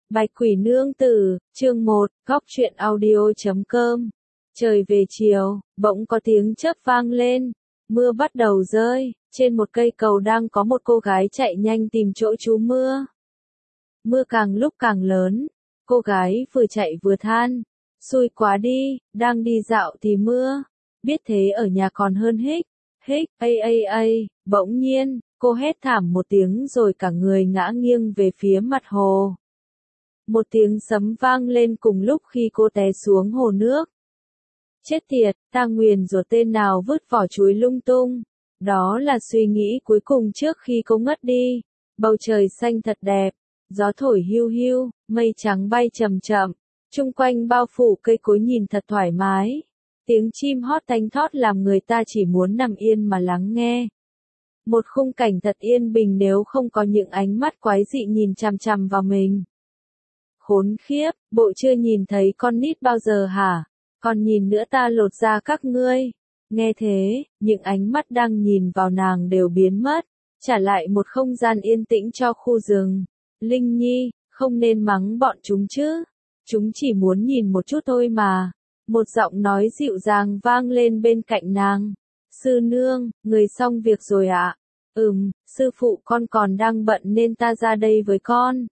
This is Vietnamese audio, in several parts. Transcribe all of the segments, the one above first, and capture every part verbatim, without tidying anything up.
Bạch Quỷ Nương Tử, chương một, góc truyện audio chấm com. Trời về chiều, bỗng có tiếng chớp vang lên, mưa bắt đầu rơi, trên một cây cầu đang có một cô gái chạy nhanh tìm chỗ trú mưa. Mưa càng lúc càng lớn, cô gái vừa chạy vừa than, xui quá đi, đang đi dạo thì mưa, biết thế ở nhà còn hơn hích, hích, ây ây ây, bỗng nhiên, cô hét thảm một tiếng rồi cả người ngã nghiêng về phía mặt hồ. Một tiếng sấm vang lên cùng lúc khi cô té xuống hồ nước. Chết tiệt, ta nguyền rủa tên nào vứt vỏ chuối lung tung. Đó là suy nghĩ cuối cùng trước khi cô ngất đi. Bầu trời xanh thật đẹp, gió thổi hiu hiu, mây trắng bay chậm chậm, chung quanh bao phủ cây cối nhìn thật thoải mái. Tiếng chim hót thánh thót làm người ta chỉ muốn nằm yên mà lắng nghe. Một khung cảnh thật yên bình nếu không có những ánh mắt quái dị nhìn chằm chằm vào mình. Khốn khiếp, bộ chưa nhìn thấy con nít bao giờ hả? Còn nhìn nữa ta lột da các ngươi. Nghe thế, những ánh mắt đang nhìn vào nàng đều biến mất, trả lại một không gian yên tĩnh cho khu rừng. Linh Nhi, không nên mắng bọn chúng chứ. Chúng chỉ muốn nhìn một chút thôi mà. Một giọng nói dịu dàng vang lên bên cạnh nàng. Sư nương, người xong việc rồi ạ. À? Ừm, sư phụ con còn đang bận nên ta ra đây với con.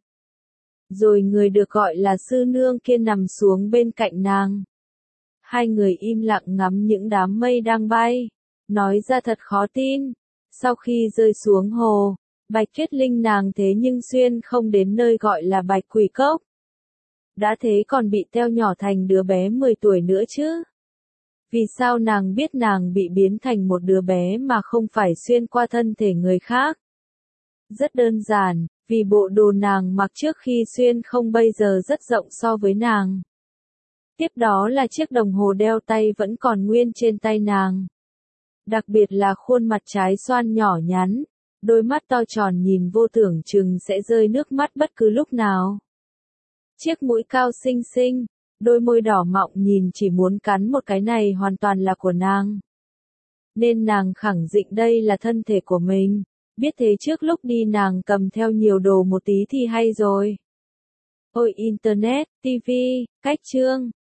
Rồi người được gọi là sư nương kia nằm xuống bên cạnh nàng. Hai người im lặng ngắm những đám mây đang bay. Nói ra thật khó tin. Sau khi rơi xuống hồ, Bạch Tuyết Linh nàng thế nhưng xuyên không đến nơi gọi là Bạch Quỷ Cốc. Đã thế còn bị teo nhỏ thành đứa bé mười tuổi nữa chứ. Vì sao nàng biết nàng bị biến thành một đứa bé mà không phải xuyên qua thân thể người khác? Rất đơn giản, vì bộ đồ nàng mặc trước khi xuyên không bây giờ rất rộng so với nàng. Tiếp đó là chiếc đồng hồ đeo tay vẫn còn nguyên trên tay nàng. Đặc biệt là khuôn mặt trái xoan nhỏ nhắn, đôi mắt to tròn nhìn vô tưởng chừng sẽ rơi nước mắt bất cứ lúc nào. Chiếc mũi cao xinh xinh, đôi môi đỏ mọng nhìn chỉ muốn cắn một cái này hoàn toàn là của nàng. Nên nàng khẳng định đây là thân thể của mình. Biết thế trước lúc đi nàng cầm theo nhiều đồ một tí thì hay rồi. Ôi Internet, ti vi, cách chương,